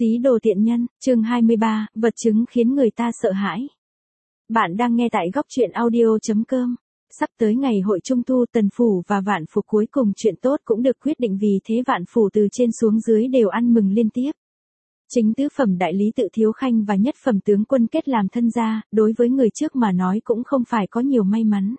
Xí đồ tiện nhân, chương 23, vật chứng khiến người ta sợ hãi. Bạn đang nghe tại góc truyện audio.com. Sắp tới ngày hội Trung thu, Tần Phủ và Vạn Phủ cuối cùng chuyện tốt cũng được quyết định, vì thế Vạn Phủ từ trên xuống dưới đều ăn mừng liên tiếp. Chính tứ phẩm đại lý Tự Thiếu Khanh và nhất phẩm tướng quân kết làm thân gia, đối với người trước mà nói cũng không phải có nhiều may mắn.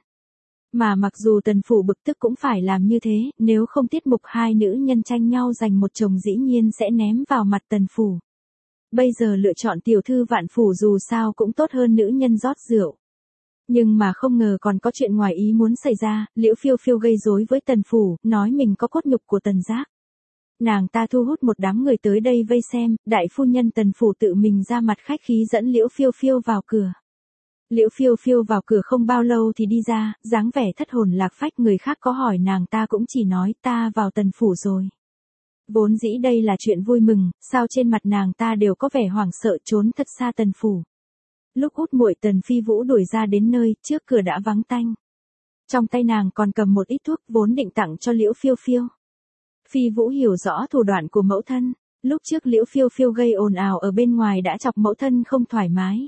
Mà mặc dù Tần Phủ bực tức cũng phải làm như thế, nếu không tiết mục hai nữ nhân tranh nhau giành một chồng dĩ nhiên sẽ ném vào mặt Tần Phủ. Bây giờ lựa chọn tiểu thư Vạn Phủ dù sao cũng tốt hơn nữ nhân rót rượu. Nhưng mà không ngờ còn có chuyện ngoài ý muốn xảy ra, Liễu Phiêu Phiêu gây rối với Tần Phủ, nói mình có cốt nhục của Tần Giác. Nàng ta thu hút một đám người tới đây vây xem, đại phu nhân Tần Phủ tự mình ra mặt khách khí dẫn Liễu Phiêu Phiêu vào cửa. Liễu Phiêu Phiêu vào cửa không bao lâu thì đi ra, dáng vẻ thất hồn lạc phách, người khác có hỏi nàng ta cũng chỉ nói ta vào Tần Phủ rồi. Vốn dĩ đây là chuyện vui mừng, sao trên mặt nàng ta đều có vẻ hoảng sợ, trốn thật xa Tần Phủ. Lúc út muội Tần Phi Vũ đuổi ra đến nơi, trước cửa đã vắng tanh. Trong tay nàng còn cầm một ít thuốc vốn định tặng cho Liễu Phiêu Phiêu. Phi Vũ hiểu rõ thủ đoạn của mẫu thân, lúc trước Liễu Phiêu Phiêu gây ồn ào ở bên ngoài đã chọc mẫu thân không thoải mái.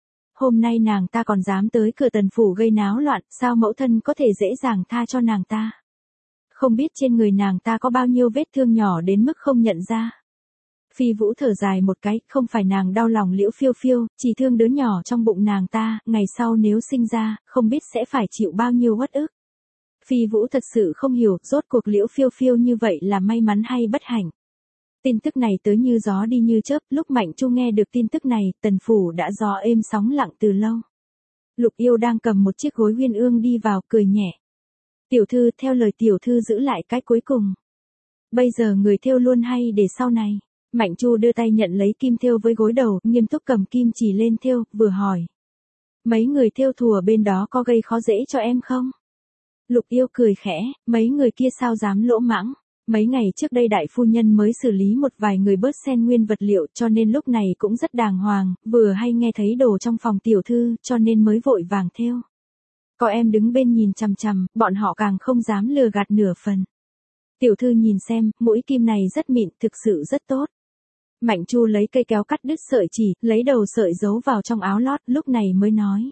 Hôm nay nàng ta còn dám tới cửa Tần Phủ gây náo loạn, sao mẫu thân có thể dễ dàng tha cho nàng ta? Không biết trên người nàng ta có bao nhiêu vết thương nhỏ đến mức không nhận ra. Phi Vũ thở dài một cái, không phải nàng đau lòng Liễu Phiêu Phiêu, chỉ thương đứa nhỏ trong bụng nàng ta, ngày sau nếu sinh ra, không biết sẽ phải chịu bao nhiêu uất ức. Phi Vũ thật sự không hiểu, rốt cuộc Liễu Phiêu Phiêu như vậy là may mắn hay bất hạnh. Tin tức này tới như gió đi như chớp, lúc Mạnh Chu nghe được tin tức này, Tần Phủ đã gió êm sóng lặng từ lâu. Lục Yêu đang cầm một chiếc gối uyên ương đi vào, cười nhẹ. Tiểu thư, theo lời tiểu thư giữ lại cái cuối cùng. Bây giờ người thêu luôn hay để sau này? Mạnh Chu đưa tay nhận lấy kim thêu với gối đầu, nghiêm túc cầm kim chỉ lên thêu, vừa hỏi. Mấy người thêu thùa bên đó có gây khó dễ cho em không? Lục Yêu cười khẽ, mấy người kia sao dám lỗ mãng. Mấy ngày trước đây đại phu nhân mới xử lý một vài người bớt xen nguyên vật liệu, cho nên lúc này cũng rất đàng hoàng, vừa hay nghe thấy đồ trong phòng tiểu thư, cho nên mới vội vàng thêu. Có em đứng bên nhìn chằm chằm, bọn họ càng không dám lừa gạt nửa phần. Tiểu thư nhìn xem, mũi kim này rất mịn, thực sự rất tốt. Mạnh Chu lấy cây kéo cắt đứt sợi chỉ, lấy đầu sợi giấu vào trong áo lót, lúc này mới nói.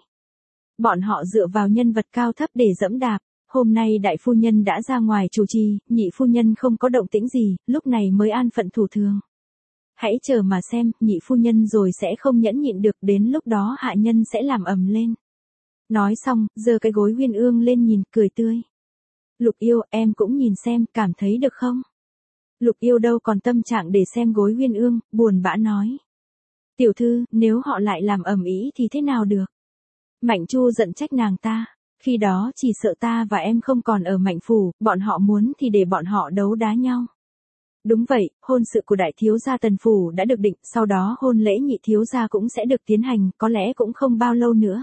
Bọn họ dựa vào nhân vật cao thấp để dẫm đạp. Hôm nay đại phu nhân đã ra ngoài chủ trì, nhị phu nhân không có động tĩnh gì, lúc này mới an phận thủ thường. Hãy chờ mà xem, nhị phu nhân rồi sẽ không nhẫn nhịn được, đến lúc đó hạ nhân sẽ làm ầm lên. Nói xong, giơ cái gối uyên ương lên nhìn, cười tươi. Lục Yêu, em cũng nhìn xem, cảm thấy được không? Lục Yêu đâu còn tâm trạng để xem gối uyên ương, buồn bã nói. Tiểu thư, nếu họ lại làm ầm ĩ thì thế nào được? Mạnh Chu giận trách nàng ta. Khi đó chỉ sợ ta và em không còn ở Mạnh Phủ, bọn họ muốn thì để bọn họ đấu đá nhau. Đúng vậy, hôn sự của đại thiếu gia Tần Phủ đã được định, sau đó hôn lễ nhị thiếu gia cũng sẽ được tiến hành, có lẽ cũng không bao lâu nữa.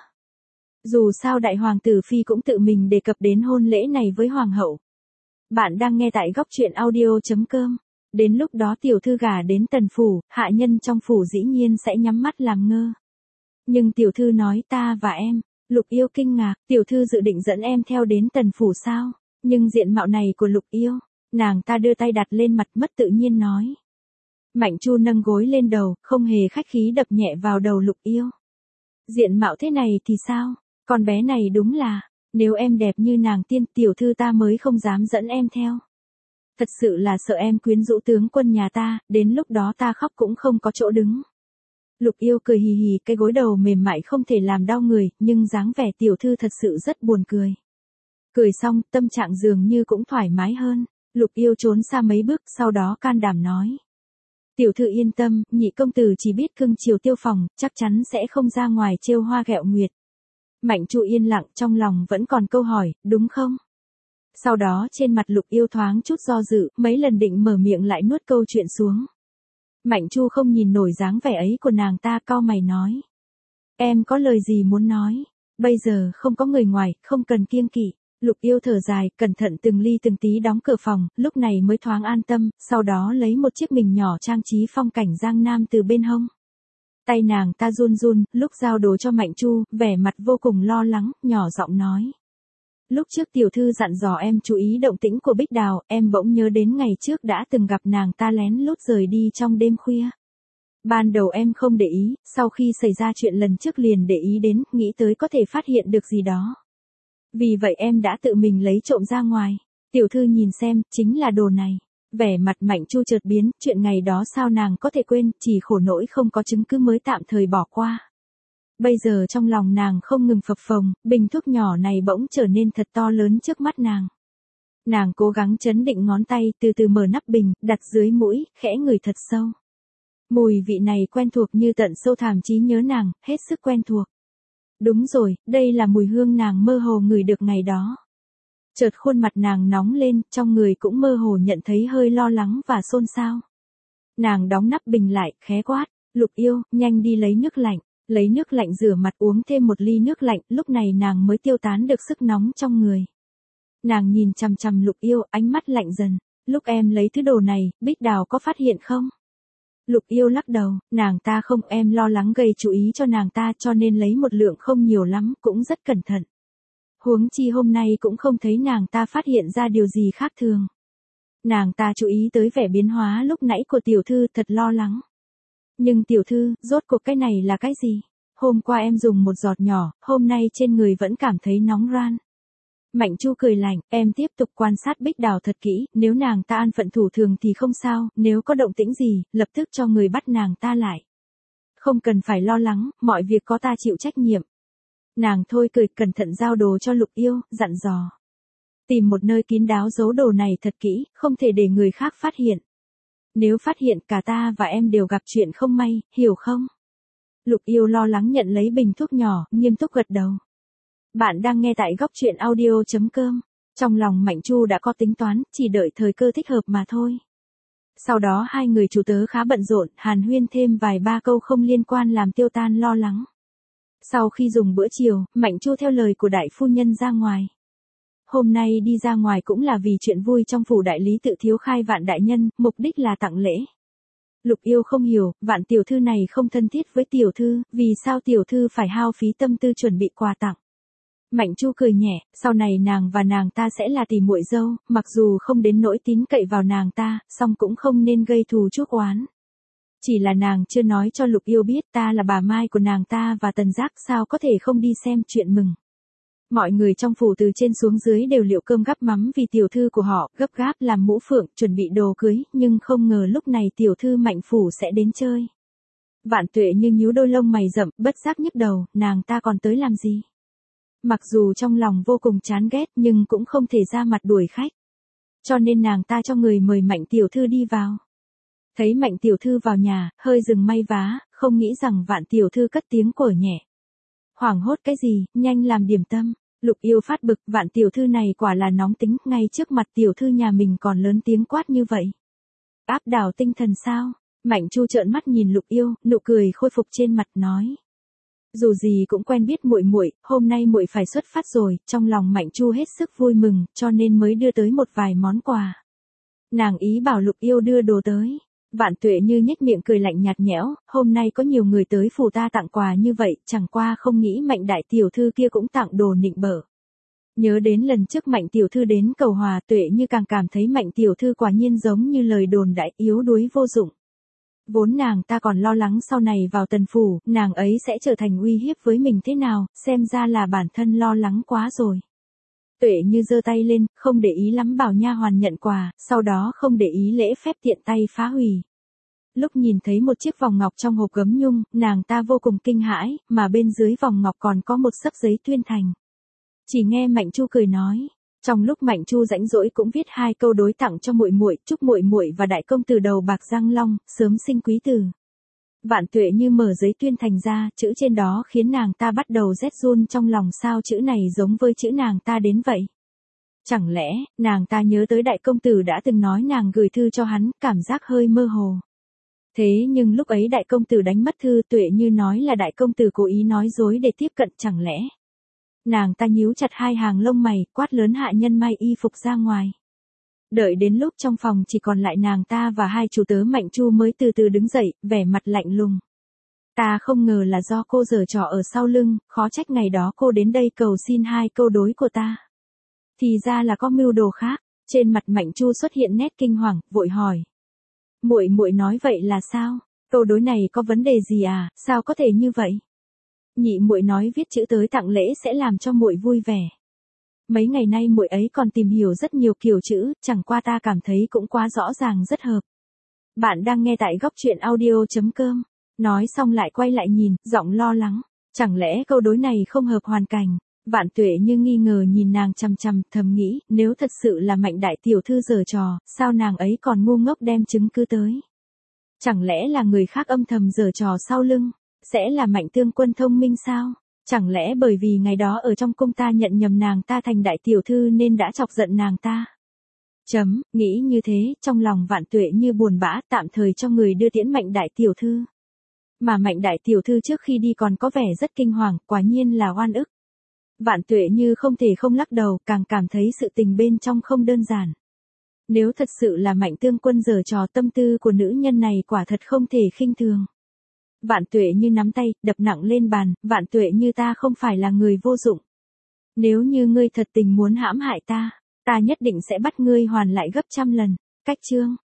Dù sao đại hoàng tử Phi cũng tự mình đề cập đến hôn lễ này với hoàng hậu. Bạn đang nghe tại góc truyện audio.com. Đến lúc đó tiểu thư gả đến Tần Phủ, hạ nhân trong phủ dĩ nhiên sẽ nhắm mắt làm ngơ. Nhưng tiểu thư nói ta và em. Lục Yêu kinh ngạc, tiểu thư dự định dẫn em theo đến Tần Phủ sao? Nhưng diện mạo này của Lục Yêu, nàng ta đưa tay đặt lên mặt, mất tự nhiên nói. Mạnh Chu nâng gối lên đầu, không hề khách khí đập nhẹ vào đầu Lục Yêu. Diện mạo thế này thì sao? Con bé này đúng là, nếu em đẹp như nàng tiên, tiểu thư ta mới không dám dẫn em theo. Thật sự là sợ em quyến rũ tướng quân nhà ta, đến lúc đó ta khóc cũng không có chỗ đứng. Lục Yêu cười hì hì, cái gối đầu mềm mại không thể làm đau người, nhưng dáng vẻ tiểu thư thật sự rất buồn cười. Cười xong, tâm trạng dường như cũng thoải mái hơn. Lục Yêu trốn xa mấy bước, sau đó can đảm nói. Tiểu thư yên tâm, nhị công tử chỉ biết cưng chiều Tiêu Phòng, chắc chắn sẽ không ra ngoài trêu hoa ghẹo nguyệt. Mạnh Chu yên lặng, trong lòng vẫn còn câu hỏi, đúng không? Sau đó trên mặt Lục Yêu thoáng chút do dự, mấy lần định mở miệng lại nuốt câu chuyện xuống. Mạnh Chu không nhìn nổi dáng vẻ ấy của nàng ta, cau mày nói. Em có lời gì muốn nói? Bây giờ không có người ngoài, không cần kiêng kỵ. Lục Yêu thở dài, cẩn thận từng ly từng tí đóng cửa phòng, lúc này mới thoáng an tâm, sau đó lấy một chiếc bình nhỏ trang trí phong cảnh Giang Nam từ bên hông. Tay nàng ta run run, lúc giao đồ cho Mạnh Chu, vẻ mặt vô cùng lo lắng, nhỏ giọng nói. Lúc trước tiểu thư dặn dò em chú ý động tĩnh của Bích Đào, em bỗng nhớ đến ngày trước đã từng gặp nàng ta lén lút rời đi trong đêm khuya. Ban đầu em không để ý, sau khi xảy ra chuyện lần trước liền để ý đến, nghĩ tới có thể phát hiện được gì đó. Vì vậy em đã tự mình lấy trộm ra ngoài. Tiểu thư nhìn xem, chính là đồ này. Vẻ mặt Mạnh Chu chợt biến, chuyện ngày đó sao nàng có thể quên, chỉ khổ nỗi không có chứng cứ mới tạm thời bỏ qua. Bây giờ trong lòng nàng không ngừng phập phồng, bình thuốc nhỏ này bỗng trở nên thật to lớn trước mắt nàng. Nàng cố gắng trấn định ngón tay, từ từ mở nắp bình, đặt dưới mũi, khẽ ngửi thật sâu. Mùi vị này quen thuộc như tận sâu thẳm trí nhớ nàng, hết sức quen thuộc. Đúng rồi, đây là mùi hương nàng mơ hồ ngửi được ngày đó. Chợt khuôn mặt nàng nóng lên, trong người cũng mơ hồ nhận thấy hơi lo lắng và xôn xao. Nàng đóng nắp bình lại, khẽ quát, Lục yêu, nhanh đi lấy nước lạnh. Lấy nước lạnh rửa mặt, uống thêm một ly nước lạnh, lúc này nàng mới tiêu tán được sức nóng trong người. Nàng nhìn chằm chằm Lục yêu, ánh mắt lạnh dần. Lúc em lấy thứ đồ này, Bích Đào có phát hiện không? Lục yêu lắc đầu, nàng ta không, em lo lắng gây chú ý cho nàng ta cho nên lấy một lượng không nhiều lắm, cũng rất cẩn thận. Huống chi hôm nay cũng không thấy nàng ta phát hiện ra điều gì khác thường. Nàng ta chú ý tới vẻ biến hóa lúc nãy của tiểu thư, thật lo lắng. Nhưng tiểu thư, rốt cuộc cái này là cái gì? Hôm qua em dùng một giọt nhỏ, hôm nay trên người vẫn cảm thấy nóng ran. Mạnh Chu cười lạnh, em tiếp tục quan sát Bích Đào thật kỹ, nếu nàng ta an phận thủ thường thì không sao, nếu có động tĩnh gì, lập tức cho người bắt nàng ta lại. Không cần phải lo lắng, mọi việc có ta chịu trách nhiệm. Nàng thôi cười, cẩn thận giao đồ cho Lục yêu, dặn dò. Tìm một nơi kín đáo giấu đồ này thật kỹ, không thể để người khác phát hiện. Nếu phát hiện cả ta và em đều gặp chuyện không may, hiểu không? Lục yêu lo lắng nhận lấy bình thuốc nhỏ, nghiêm túc gật đầu. Bạn đang nghe tại góc truyện audio.com. Trong lòng Mạnh Chu đã có tính toán, chỉ đợi thời cơ thích hợp mà thôi. Sau đó hai người chủ tớ khá bận rộn, hàn huyên thêm vài ba câu không liên quan làm tiêu tan lo lắng. Sau khi dùng bữa chiều, Mạnh Chu theo lời của đại phu nhân ra ngoài. Hôm nay đi ra ngoài cũng là vì chuyện vui trong phủ đại lý tự thiếu khai Vạn đại nhân, mục đích là tặng lễ. Lục yêu không hiểu, Vạn tiểu thư này không thân thiết với tiểu thư, vì sao tiểu thư phải hao phí tâm tư chuẩn bị quà tặng. Mạnh Chu cười nhẹ, sau này nàng và nàng ta sẽ là tỷ muội dâu, mặc dù không đến nỗi tín cậy vào nàng ta, song cũng không nên gây thù chuốc oán. Chỉ là nàng chưa nói cho Lục yêu biết ta là bà Mai của nàng ta và Tần Giác, sao có thể không đi xem chuyện mừng. Mọi người trong phủ từ trên xuống dưới đều liệu cơm gắp mắm vì tiểu thư của họ, gấp gáp làm mũ phượng, chuẩn bị đồ cưới, nhưng không ngờ lúc này tiểu thư Mạnh phủ sẽ đến chơi. Vạn Tuệ như nhíu đôi lông mày rậm, bất giác nhức đầu, nàng ta còn tới làm gì? Mặc dù trong lòng vô cùng chán ghét nhưng cũng không thể ra mặt đuổi khách. Cho nên nàng ta cho người mời Mạnh tiểu thư đi vào. Thấy Mạnh tiểu thư vào nhà, hơi dừng may vá, không nghĩ rằng Vạn tiểu thư cất tiếng của nhẹ. Hoảng hốt cái gì, nhanh làm điểm tâm. Lục yêu phát bực, Vạn tiểu thư này quả là nóng tính, ngay trước mặt tiểu thư nhà mình còn lớn tiếng quát như vậy. Áp đảo tinh thần sao? Mạnh Chu trợn mắt nhìn Lục yêu, nụ cười khôi phục trên mặt nói. Dù gì cũng quen biết muội muội, hôm nay muội phải xuất phát rồi, trong lòng Mạnh Chu hết sức vui mừng, cho nên mới đưa tới một vài món quà. Nàng ý bảo Lục yêu đưa đồ tới. Vạn Tuệ như nhếch miệng cười lạnh nhạt nhẽo, hôm nay có nhiều người tới phủ ta tặng quà như vậy, chẳng qua không nghĩ Mạnh đại tiểu thư kia cũng tặng đồ nịnh bợ. Nhớ đến lần trước Mạnh tiểu thư đến cầu hòa, Tuệ như càng cảm thấy Mạnh tiểu thư quả nhiên giống như lời đồn đại, yếu đuối vô dụng. Vốn nàng ta còn lo lắng sau này vào Tần phủ, nàng ấy sẽ trở thành uy hiếp với mình thế nào, xem ra là bản thân lo lắng quá rồi. Tuệ như giơ tay lên, không để ý lắm bảo nha hoàn nhận quà, sau đó không để ý lễ phép tiện tay phá hủy. Lúc nhìn thấy một chiếc vòng ngọc trong hộp gấm nhung, nàng ta vô cùng kinh hãi, mà bên dưới vòng ngọc còn có một xấp giấy tuyên thành. Chỉ nghe Mạnh Chu cười nói. Trong lúc Mạnh Chu rãnh rỗi cũng viết 2 câu đối tặng cho muội muội, chúc muội muội và đại công tử đầu bạc răng long, sớm sinh quý tử. Vạn Tuệ như mở giấy tuyên thành ra, chữ trên đó khiến nàng ta bắt đầu rét run trong lòng, sao chữ này giống với chữ nàng ta đến vậy. Chẳng lẽ, nàng ta nhớ tới đại công tử đã từng nói nàng gửi thư cho hắn, cảm giác hơi mơ hồ. Thế nhưng lúc ấy đại công tử đánh mất thư, Tuệ như nói là đại công tử cố ý nói dối để tiếp cận, chẳng lẽ. Nàng ta nhíu chặt 2 hàng lông mày, quát lớn hạ nhân may y phục ra ngoài. Đợi đến lúc trong phòng chỉ còn lại nàng ta và 2 chủ tớ Mạnh Chu mới từ từ đứng dậy, vẻ mặt lạnh lùng. Ta không ngờ là do cô giở trò ở sau lưng, khó trách ngày đó cô đến đây cầu xin 2 câu đối của ta. Thì ra là có mưu đồ khác. Trên mặt Mạnh Chu xuất hiện nét kinh hoàng, vội hỏi. Muội muội nói vậy là sao? Câu đối này có vấn đề gì à, sao có thể như vậy? Nhị muội nói viết chữ tới tặng lễ sẽ làm cho muội vui vẻ. Mấy ngày nay muội ấy còn tìm hiểu rất nhiều kiểu chữ, chẳng qua ta cảm thấy cũng quá rõ ràng rất hợp. Bạn đang nghe tại góc truyện audio.com. Nói xong lại quay lại nhìn, giọng lo lắng. Chẳng lẽ câu đối này không hợp hoàn cảnh? Vạn Tuệ như nghi ngờ nhìn nàng chằm chằm, thầm nghĩ, nếu thật sự là Mạnh đại tiểu thư giở trò, sao nàng ấy còn ngu ngốc đem chứng cứ tới? Chẳng lẽ là người khác âm thầm giở trò sau lưng? Sẽ là Mạnh tướng quân thông minh sao? Chẳng lẽ bởi vì ngày đó ở trong cung ta nhận nhầm nàng ta thành đại tiểu thư nên đã chọc giận nàng ta? Nghĩ như thế, trong lòng Vạn Tuệ như buồn bã, tạm thời cho người đưa tiễn Mạnh đại tiểu thư. Mà Mạnh đại tiểu thư trước khi đi còn có vẻ rất kinh hoàng, quả nhiên là oan ức. Vạn Tuệ như không thể không lắc đầu, càng cảm thấy sự tình bên trong không đơn giản. Nếu thật sự là Mạnh tướng quân giở trò, tâm tư của nữ nhân này quả thật không thể khinh thường. Vạn Tuệ như nắm tay, đập nặng lên bàn, Vạn Tuệ như ta không phải là người vô dụng. Nếu như ngươi thật tình muốn hãm hại ta, ta nhất định sẽ bắt ngươi hoàn lại gấp trăm lần. Cách chương